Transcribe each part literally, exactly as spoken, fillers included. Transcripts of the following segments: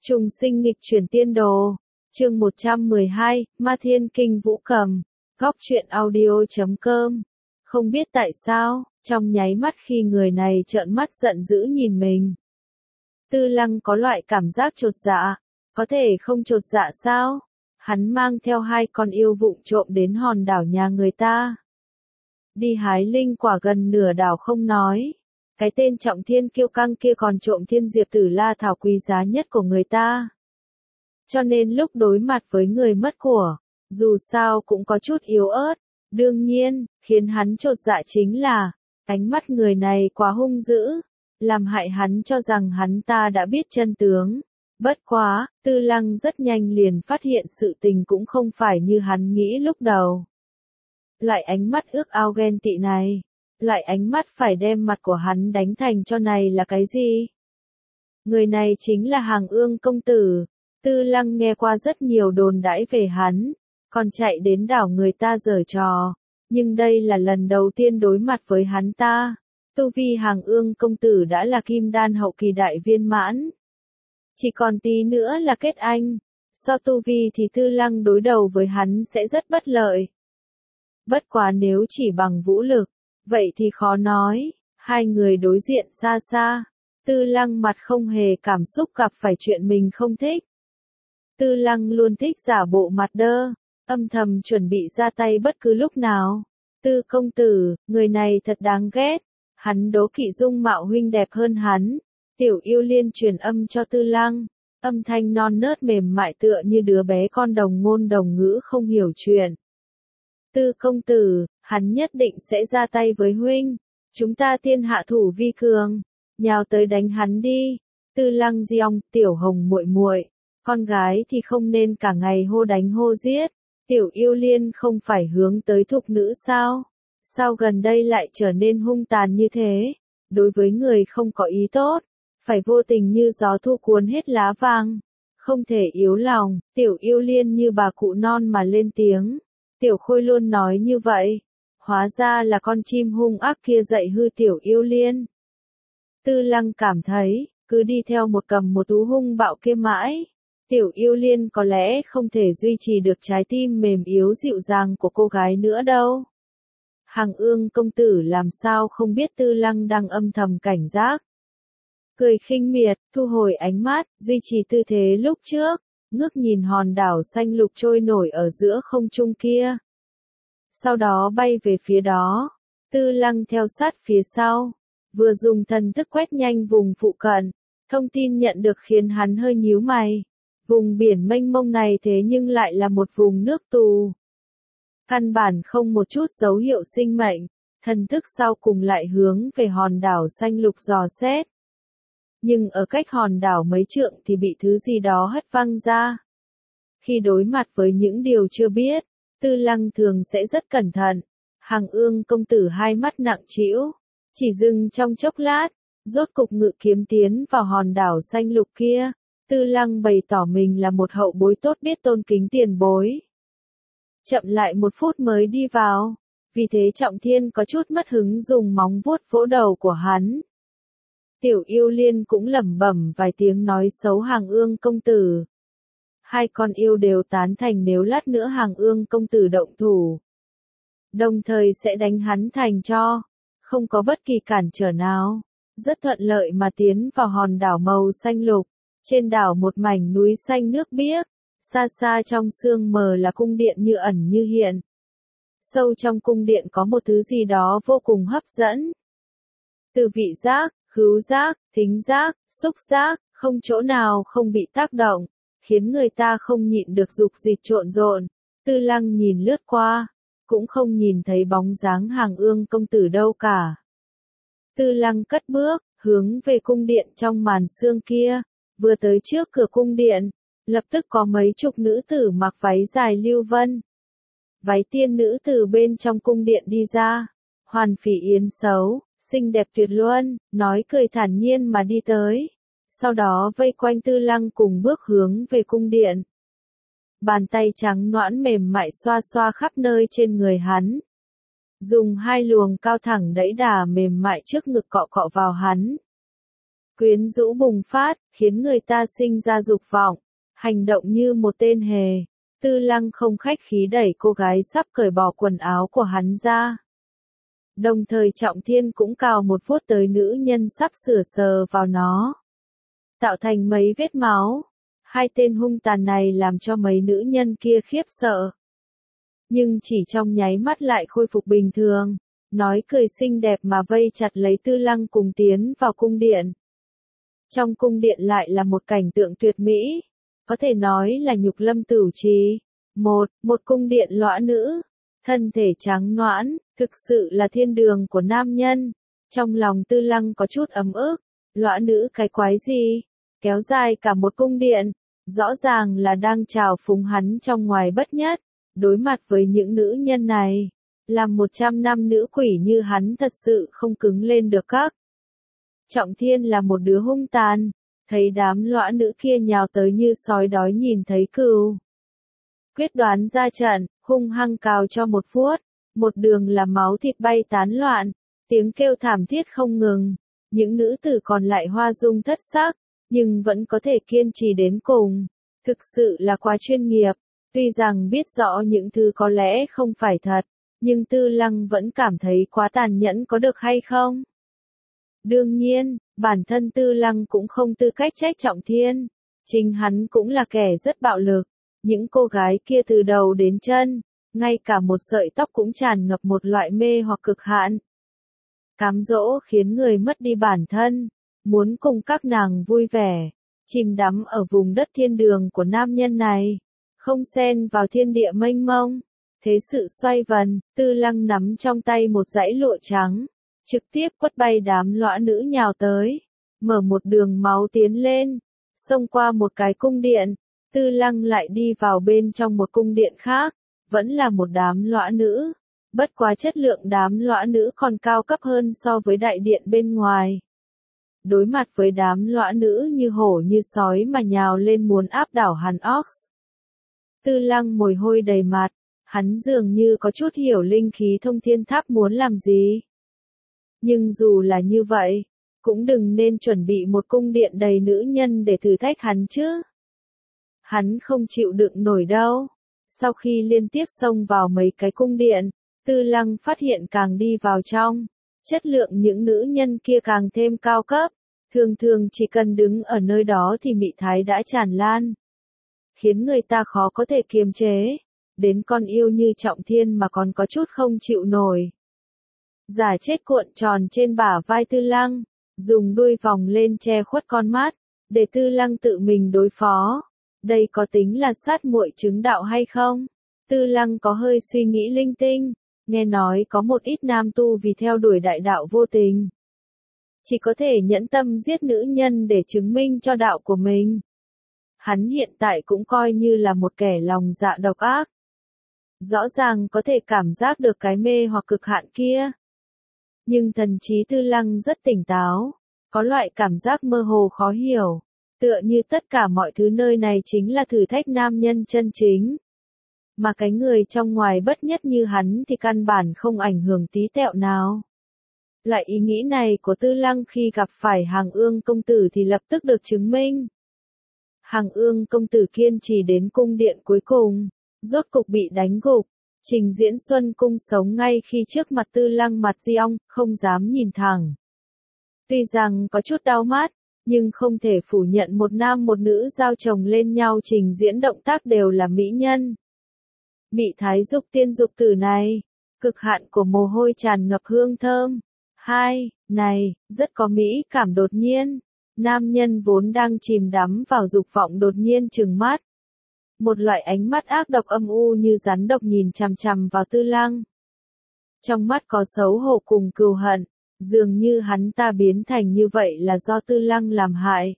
Trùng sinh nghịch chuyển tiên đồ. Chương một trăm mười hai, Ma Thiên Kinh Vũ Cầm. Góc truyện audio chấm com. Không biết tại sao, trong nháy mắt khi người này trợn mắt giận dữ nhìn mình, Tư Lăng có loại cảm giác chột dạ. Có thể không chột dạ sao? Hắn mang theo hai con yêu vụng trộm đến hòn đảo nhà người ta. Đi hái linh quả gần nửa đảo không nói. Cái tên Trọng Thiên kiêu căng kia còn trộm thiên diệp tử la thảo quý giá nhất của người ta. Cho nên lúc đối mặt với người mất của, dù sao cũng có chút yếu ớt. Đương nhiên, khiến hắn chột dạ chính là, ánh mắt người này quá hung dữ, làm hại hắn cho rằng hắn ta đã biết chân tướng. Bất quá, Tư Lăng rất nhanh liền phát hiện sự tình cũng không phải như hắn nghĩ lúc đầu. Loại ánh mắt ước ao ghen tị này, loại ánh mắt phải đem mặt của hắn đánh thành cho này là cái gì? Người này chính là Hàng Ương công tử. Tư Lăng nghe qua rất nhiều đồn đãi về hắn, còn chạy đến đảo người ta giở trò, nhưng đây là lần đầu tiên đối mặt với hắn ta. Tu vi Hàng Ương công tử đã là kim đan hậu kỳ đại viên mãn. Chỉ còn tí nữa là kết anh. So tu vi thì Tư Lăng đối đầu với hắn sẽ rất bất lợi. Bất quá nếu chỉ bằng vũ lực, vậy thì khó nói. Hai người đối diện xa xa. Tư Lăng mặt không hề cảm xúc gặp phải chuyện mình không thích. Tư Lăng luôn thích giả bộ mặt đơ, âm thầm chuẩn bị ra tay bất cứ lúc nào. Tư công tử, người này thật đáng ghét. Hắn đố kỵ dung mạo huynh đẹp hơn hắn. Tiểu Yêu Liên truyền âm cho Tư Lăng, âm thanh non nớt mềm mại tựa như đứa bé con đồng ngôn đồng ngữ không hiểu chuyện. Tư công tử, hắn nhất định sẽ ra tay với huynh. Chúng ta thiên hạ thủ vi cường, nhào tới đánh hắn đi. Tư Lăng giong, Tiểu Hồng muội muội, con gái thì không nên cả ngày hô đánh hô giết. Tiểu Yêu Liên không phải hướng tới thục nữ sao? Sao gần đây lại trở nên hung tàn như thế? Đối với người không có ý tốt, phải vô tình như gió thu cuốn hết lá vàng. Không thể yếu lòng. Tiểu Yêu Liên như bà cụ non mà lên tiếng. Tiểu Khôi luôn nói như vậy. Hóa ra là con chim hung ác kia dạy hư Tiểu Yêu Liên. Tư Lăng cảm thấy, cứ đi theo một cầm một thú hung bạo kia mãi, Tiểu Yêu Liên có lẽ không thể duy trì được trái tim mềm yếu dịu dàng của cô gái nữa đâu. Hàng Ương công tử làm sao không biết Tư Lăng đang âm thầm cảnh giác. Cười khinh miệt, thu hồi ánh mắt, duy trì tư thế lúc trước, ngước nhìn hòn đảo xanh lục trôi nổi ở giữa không trung kia. Sau đó bay về phía đó, Tư Lăng theo sát phía sau, vừa dùng thần thức quét nhanh vùng phụ cận, thông tin nhận được khiến hắn hơi nhíu mày. Vùng biển mênh mông này thế nhưng lại là một vùng nước tù. Căn bản không một chút dấu hiệu sinh mệnh, thần thức sau cùng lại hướng về hòn đảo xanh lục dò xét. Nhưng ở cách hòn đảo mấy trượng thì bị thứ gì đó hất văng ra. Khi đối mặt với những điều chưa biết, Tư Lăng thường sẽ rất cẩn thận. Hàng Ương công tử hai mắt nặng trĩu, chỉ dừng trong chốc lát, rốt cục ngự kiếm tiến vào hòn đảo xanh lục kia. Tư Lăng bày tỏ mình là một hậu bối tốt biết tôn kính tiền bối. Chậm lại một phút mới đi vào, vì thế Trọng Thiên có chút mất hứng dùng móng vuốt vỗ đầu của hắn. Tiểu Yêu Liên cũng lẩm bẩm vài tiếng nói xấu Hàng Ương công tử. Hai con yêu đều tán thành nếu lát nữa Hàng Ương công tử động thủ, đồng thời sẽ đánh hắn thành tro, không có bất kỳ cản trở nào. Rất thuận lợi mà tiến vào hòn đảo màu xanh lục. Trên đảo một mảnh núi xanh nước biếc, xa xa trong sương mờ là cung điện như ẩn như hiện. Sâu trong cung điện có một thứ gì đó vô cùng hấp dẫn. Từ vị giác, khứu giác, thính giác, xúc giác, không chỗ nào không bị tác động, khiến người ta không nhịn được dục dịch trộn rộn. Tư Lăng nhìn lướt qua, cũng không nhìn thấy bóng dáng Hàng Ương công tử đâu cả. Tư Lăng cất bước, hướng về cung điện trong màn sương kia. Vừa tới trước cửa cung điện, lập tức có mấy chục nữ tử mặc váy dài lưu vân. Váy tiên nữ từ bên trong cung điện đi ra, hoàn phỉ yến xấu, xinh đẹp tuyệt luân, nói cười thản nhiên mà đi tới. Sau đó vây quanh Tư Lăng cùng bước hướng về cung điện. Bàn tay trắng nõn mềm mại xoa xoa khắp nơi trên người hắn. Dùng hai luồng cao thẳng đẩy đà mềm mại trước ngực cọ cọ vào hắn. quyến rũ bùng phát, khiến người ta sinh ra dục vọng, hành động như một tên hề. Tư Lăng không khách khí đẩy cô gái sắp cởi bỏ quần áo của hắn ra. Đồng thời Trọng Thiên cũng cào một vuốt tới nữ nhân sắp sửa sờ vào nó, tạo thành mấy vết máu. Hai tên hung tàn này làm cho mấy nữ nhân kia khiếp sợ. Nhưng chỉ trong nháy mắt lại khôi phục bình thường, nói cười xinh đẹp mà vây chặt lấy Tư Lăng cùng tiến vào cung điện. Trong cung điện lại là một cảnh tượng tuyệt mỹ, có thể nói là nhục lâm tửu trì. Một, một cung điện lõa nữ, thân thể trắng nõn, thực sự là thiên đường của nam nhân. Trong lòng Tư Lăng có chút ấm ức, lõa nữ cái quái gì, kéo dài cả một cung điện, rõ ràng là đang trào phúng hắn trong ngoài bất nhất. Đối mặt với những nữ nhân này, làm một trăm năm nữ quỷ như hắn thật sự không cứng lên được các. Trọng Thiên là một đứa hung tàn, thấy đám lõa nữ kia nhào tới như sói đói nhìn thấy cừu. Quyết đoán ra trận, hung hăng cào cho một vuốt, một đường là máu thịt bay tán loạn, tiếng kêu thảm thiết không ngừng. Những nữ tử còn lại hoa dung thất sắc, nhưng vẫn có thể kiên trì đến cùng. Thực sự là quá chuyên nghiệp, tuy rằng biết rõ những thứ có lẽ không phải thật, nhưng Tư Lăng vẫn cảm thấy quá tàn nhẫn có được hay không? Đương nhiên, bản thân Tư Lăng cũng không tư cách trách Trọng Thiên, chính hắn cũng là kẻ rất bạo lực. Những cô gái kia từ đầu đến chân, ngay cả một sợi tóc cũng tràn ngập một loại mê hoặc cực hạn. Cám dỗ khiến người mất đi bản thân, muốn cùng các nàng vui vẻ, chìm đắm ở vùng đất thiên đường của nam nhân này, không xen vào thiên địa mênh mông. Thế sự xoay vần, Tư Lăng nắm trong tay một dãy lụa trắng, trực tiếp quất bay đám lõa nữ nhào tới, mở một đường máu tiến lên, xông qua một cái cung điện. Tư Lăng lại đi vào bên trong một cung điện khác, vẫn là một đám lõa nữ, bất quá chất lượng đám lõa nữ còn cao cấp hơn so với đại điện bên ngoài. Đối mặt với đám lõa nữ như hổ như sói mà nhào lên muốn áp đảo hắn Ox. Tư Lăng mồ hôi đầy mặt, hắn dường như có chút hiểu linh khí thông thiên tháp muốn làm gì. Nhưng dù là như vậy, cũng đừng nên chuẩn bị một cung điện đầy nữ nhân để thử thách hắn chứ. Hắn không chịu đựng nổi đâu. Sau khi liên tiếp xông vào mấy cái cung điện, Tư Lăng phát hiện càng đi vào trong, chất lượng những nữ nhân kia càng thêm cao cấp. Thường thường chỉ cần đứng ở nơi đó thì mị thái đã tràn lan, khiến người ta khó có thể kiềm chế. Đến con yêu như Trọng Thiên mà còn có chút không chịu nổi. Giả chết cuộn tròn trên bả vai Tư Lăng, dùng đuôi vòng lên che khuất con mắt, để Tư Lăng tự mình đối phó. Đây có tính là sát muội chứng đạo hay không? Tư Lăng có hơi suy nghĩ linh tinh, nghe nói có một ít nam tu vì theo đuổi đại đạo vô tình, chỉ có thể nhẫn tâm giết nữ nhân để chứng minh cho đạo của mình. Hắn hiện tại cũng coi như là một kẻ lòng dạ độc ác. Rõ ràng có thể cảm giác được cái mê hoặc cực hạn kia. Nhưng thần trí Tư Lăng rất tỉnh táo, có loại cảm giác mơ hồ khó hiểu, tựa như tất cả mọi thứ nơi này chính là thử thách nam nhân chân chính. Mà cái người trong ngoài bất nhất như hắn thì căn bản không ảnh hưởng tí tẹo nào. Loại ý nghĩ này của Tư Lăng khi gặp phải Hàng Ương công tử thì lập tức được chứng minh. Hàng Ương công tử kiên trì đến cung điện cuối cùng, rốt cục bị đánh gục. Trình Diễn Xuân cung sống ngay khi trước mặt Tư Lăng mặt di ong, không dám nhìn thẳng. Tuy rằng có chút đau mắt, nhưng không thể phủ nhận một nam một nữ giao chồng lên nhau trình diễn động tác đều là mỹ nhân. Mị thái dục tiên dục tử này, cực hạn của mồ hôi tràn ngập hương thơm. Hai, này, rất có mỹ cảm đột nhiên. Nam nhân vốn đang chìm đắm vào dục vọng đột nhiên trừng mắt. Một loại ánh mắt ác độc âm u như rắn độc nhìn chằm chằm vào Tư Lăng. Trong mắt có xấu hổ cùng cừu hận, dường như hắn ta biến thành như vậy là do Tư Lăng làm hại.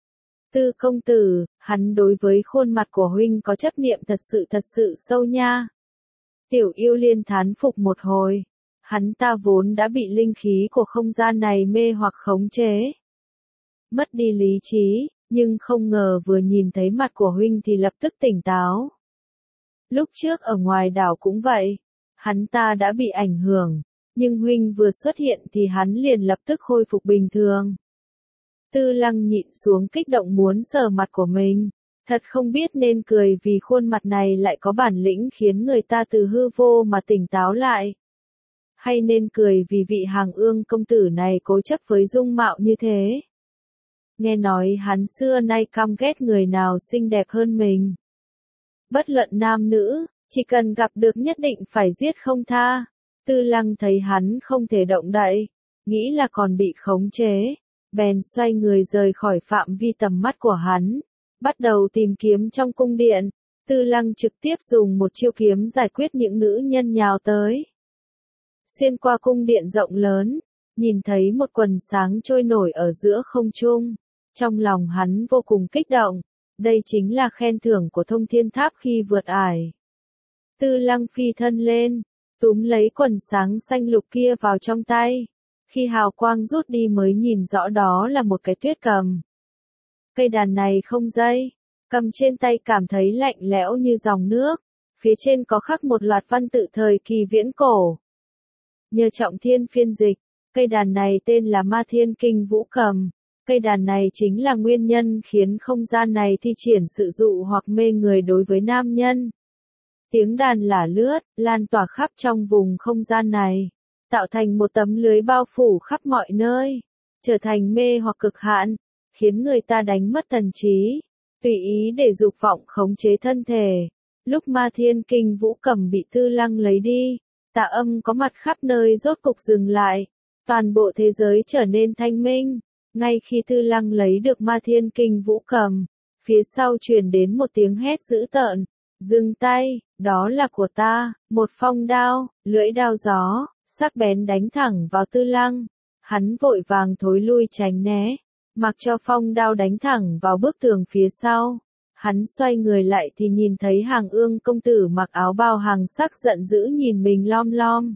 Tư công tử, hắn đối với khuôn mặt của huynh có chấp niệm thật sự thật sự sâu nha. Tiểu Yêu Liên thán phục một hồi. Hắn ta vốn đã bị linh khí của không gian này mê hoặc khống chế, mất đi lý trí, nhưng không ngờ vừa nhìn thấy mặt của huynh thì lập tức tỉnh táo. Lúc trước ở ngoài đảo cũng vậy, hắn ta đã bị ảnh hưởng, nhưng huynh vừa xuất hiện thì hắn liền lập tức khôi phục bình thường. Tư Lăng nhịn xuống kích động muốn sờ mặt của mình. Thật không biết nên cười vì khuôn mặt này lại có bản lĩnh khiến người ta từ hư vô mà tỉnh táo lại. Hay nên cười vì vị Hàng Ương công tử này cố chấp với dung mạo như thế. Nghe nói hắn xưa nay căm ghét người nào xinh đẹp hơn mình. Bất luận nam nữ, chỉ cần gặp được nhất định phải giết không tha. Tư Lăng thấy hắn không thể động đậy, nghĩ là còn bị khống chế, bèn xoay người rời khỏi phạm vi tầm mắt của hắn, bắt đầu tìm kiếm trong cung điện. Tư Lăng trực tiếp dùng một chiêu kiếm giải quyết những nữ nhân nhào tới. Xuyên qua cung điện rộng lớn, nhìn thấy một quần sáng trôi nổi ở giữa không trung. Trong lòng hắn vô cùng kích động, đây chính là khen thưởng của Thông Thiên Tháp khi vượt ải. Tư Lăng phi thân lên, túm lấy quần sáng xanh lục kia vào trong tay. Khi hào quang rút đi mới nhìn rõ đó là một cái tuyết cầm. Cây đàn này không dây, cầm trên tay cảm thấy lạnh lẽo như dòng nước, phía trên có khắc một loạt văn tự thời kỳ viễn cổ. Nhờ Trọng Thiên phiên dịch, cây đàn này tên là Ma Thiên Kinh Vũ Cầm. Cây đàn này chính là nguyên nhân khiến không gian này thi triển sự dụ hoặc mê người đối với nam nhân. Tiếng đàn lả lướt, lan tỏa khắp trong vùng không gian này, tạo thành một tấm lưới bao phủ khắp mọi nơi, trở thành mê hoặc cực hạn, khiến người ta đánh mất thần trí, tùy ý để dục vọng khống chế thân thể. Lúc Ma Thiên Kinh Vũ Cầm bị Tư Lăng lấy đi, tà âm có mặt khắp nơi rốt cục dừng lại, toàn bộ thế giới trở nên thanh minh. Ngay khi Tư Lăng lấy được Ma Thiên Kinh Vũ Cầm, phía sau truyền đến một tiếng hét dữ tợn, dừng tay, đó là của ta. Một phong đao, lưỡi đao gió, sắc bén đánh thẳng vào Tư Lăng. Hắn vội vàng thối lui tránh né, mặc cho phong đao đánh thẳng vào bức tường phía sau. Hắn xoay người lại thì nhìn thấy Hàng Ương công tử mặc áo bào hàng sắc giận dữ nhìn mình lom lom.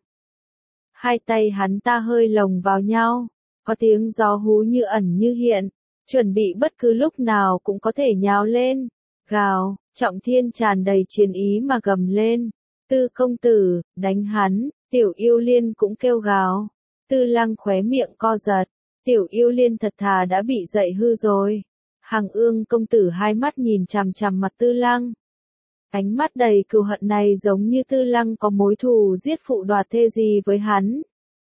Hai tay hắn ta hơi lồng vào nhau, có tiếng gió hú như ẩn như hiện, chuẩn bị bất cứ lúc nào cũng có thể nhào lên. Gào, Trọng Thiên tràn đầy chiến ý mà gầm lên. Tư công tử, đánh hắn. Tiểu Yêu Liên cũng kêu gào. Tư Lăng khóe miệng co giật. Tiểu Yêu Liên thật thà đã bị dậy hư rồi. Hàng Ương công tử hai mắt nhìn chằm chằm mặt Tư Lăng. Ánh mắt đầy cừu hận này giống như Tư Lăng có mối thù giết phụ đoạt thê gì với hắn.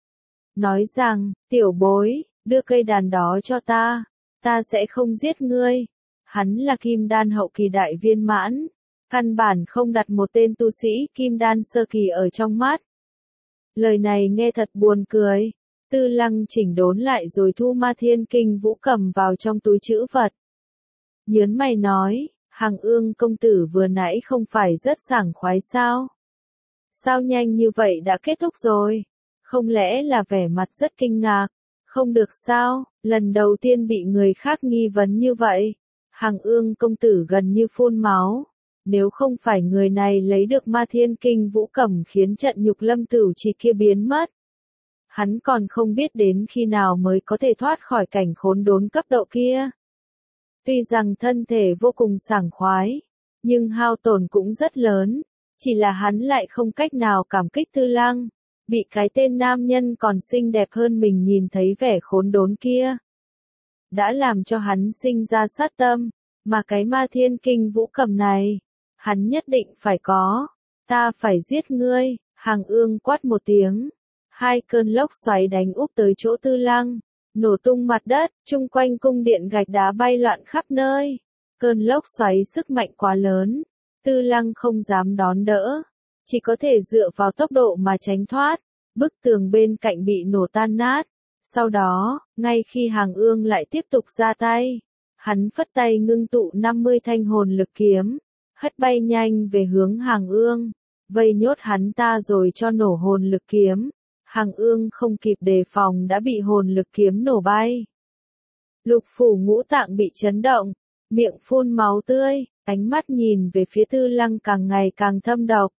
Nói rằng, tiểu bối, đưa cây đàn đó cho ta, ta sẽ không giết ngươi. Hắn là kim đan hậu kỳ đại viên mãn, căn bản không đặt một tên tu sĩ kim đan sơ kỳ ở trong mắt. Lời này nghe thật buồn cười. Tư Lăng chỉnh đốn lại rồi thu Ma Thiên Kinh Vũ Cầm vào trong túi trữ vật. Nhớn mày nói, Hàng Ương công tử vừa nãy không phải rất sảng khoái sao? Sao nhanh như vậy đã kết thúc rồi? Không lẽ là vẻ mặt rất kinh ngạc? Không được sao, lần đầu tiên bị người khác nghi vấn như vậy. Hàng Ương công tử gần như phun máu. Nếu không phải người này lấy được Ma Thiên Kinh Vũ Cầm khiến trận nhục lâm tử chỉ kia biến mất, hắn còn không biết đến khi nào mới có thể thoát khỏi cảnh khốn đốn cấp độ kia. Tuy rằng thân thể vô cùng sảng khoái, nhưng hao tổn cũng rất lớn, chỉ là hắn lại không cách nào cảm kích Tư Lăng, bị cái tên nam nhân còn xinh đẹp hơn mình nhìn thấy vẻ khốn đốn kia, đã làm cho hắn sinh ra sát tâm, mà cái Ma Thiên Kinh Vũ Cầm này, hắn nhất định phải có. Ta phải giết ngươi. Hàng Ương quát một tiếng. Hai cơn lốc xoáy đánh úp tới chỗ Tư Lăng, nổ tung mặt đất, chung quanh cung điện gạch đá bay loạn khắp nơi. Cơn lốc xoáy sức mạnh quá lớn, Tư Lăng không dám đón đỡ, chỉ có thể dựa vào tốc độ mà tránh thoát. Bức tường bên cạnh bị nổ tan nát. Sau đó, ngay khi Hàng Ương lại tiếp tục ra tay, hắn phất tay ngưng tụ năm mươi thanh hồn lực kiếm, hất bay nhanh về hướng Hàng Ương, vây nhốt hắn ta rồi cho nổ hồn lực kiếm. Hàng Ương không kịp đề phòng đã bị hồn lực kiếm nổ bay. Lục phủ ngũ tạng bị chấn động, miệng phun máu tươi, ánh mắt nhìn về phía Tư Lăng càng ngày càng thâm độc.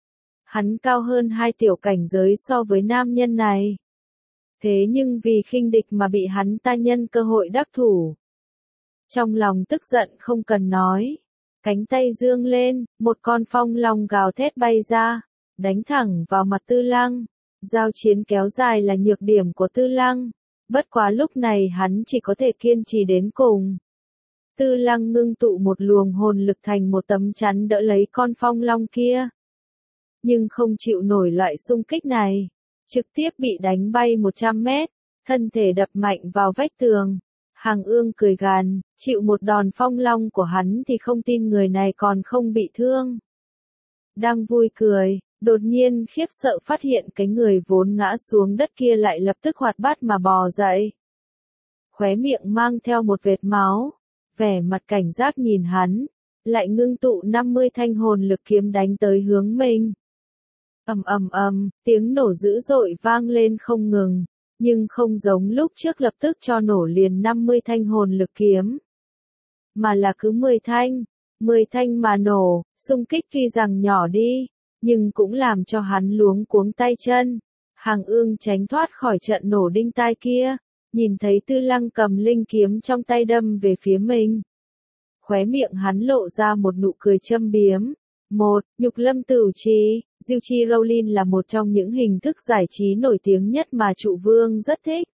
Hắn cao hơn hai tiểu cảnh giới so với nam nhân này. Thế nhưng vì khinh địch mà bị hắn ta nhân cơ hội đắc thủ. Trong lòng tức giận không cần nói. Cánh tay dương lên, một con phong long gào thét bay ra, đánh thẳng vào mặt Tư Lăng. Giao chiến kéo dài là nhược điểm của Tư Lăng. Bất quá lúc này hắn chỉ có thể kiên trì đến cùng. Tư Lăng ngưng tụ một luồng hồn lực thành một tấm chắn đỡ lấy con phong long kia. Nhưng không chịu nổi loại xung kích này. Trực tiếp bị đánh bay một trăm mét, thân thể đập mạnh vào vách tường. Hàng Ương cười gằn, chịu một đòn phong long của hắn thì không tin người này còn không bị thương. Đang vui cười, đột nhiên khiếp sợ phát hiện cái người vốn ngã xuống đất kia lại lập tức hoạt bát mà bò dậy. Khóe miệng mang theo một vệt máu, vẻ mặt cảnh giác nhìn hắn, lại ngưng tụ năm mươi thanh hồn lực kiếm đánh tới hướng mình. Ầm ầm ầm, tiếng nổ dữ dội vang lên không ngừng, nhưng không giống lúc trước lập tức cho nổ liền năm mươi thanh hồn lực kiếm, mà là cứ mười thanh, mười thanh mà nổ, xung kích tuy rằng nhỏ đi, nhưng cũng làm cho hắn luống cuống tay chân. Hàng Ương tránh thoát khỏi trận nổ đinh tai kia, nhìn thấy Tư Lăng cầm linh kiếm trong tay đâm về phía mình. Khóe miệng hắn lộ ra một nụ cười châm biếm. Một, Nhục Lâm Tửu Trì, Diêu Chi Rowling là một trong những hình thức giải trí nổi tiếng nhất mà Trụ Vương rất thích.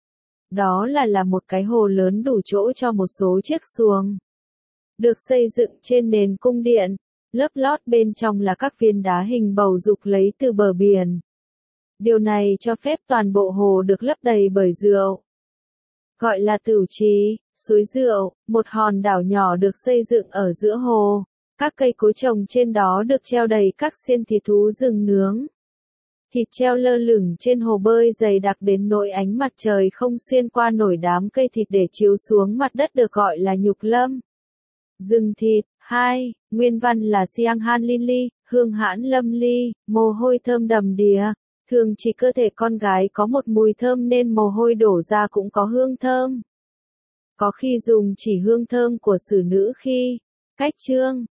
Đó là là một cái hồ lớn đủ chỗ cho một số chiếc xuồng. Được xây dựng trên nền cung điện, lớp lót bên trong là các viên đá hình bầu dục lấy từ bờ biển. Điều này cho phép toàn bộ hồ được lấp đầy bởi rượu. Gọi là Tửu Trì, suối rượu, một hòn đảo nhỏ được xây dựng ở giữa hồ. Các cây cối trồng trên đó được treo đầy các xiên thịt thú rừng nướng. Thịt treo lơ lửng trên hồ bơi dày đặc đến nỗi ánh mặt trời không xuyên qua nổi đám cây thịt để chiếu xuống mặt đất được gọi là nhục lâm. Rừng thịt. Hai. Nguyên văn là Siang Han Lily, hương hãn lâm ly, mồ hôi thơm đầm đìa. Thường chỉ cơ thể con gái có một mùi thơm nên mồ hôi đổ ra cũng có hương thơm. Có khi dùng chỉ hương thơm của xử nữ khi cách chương.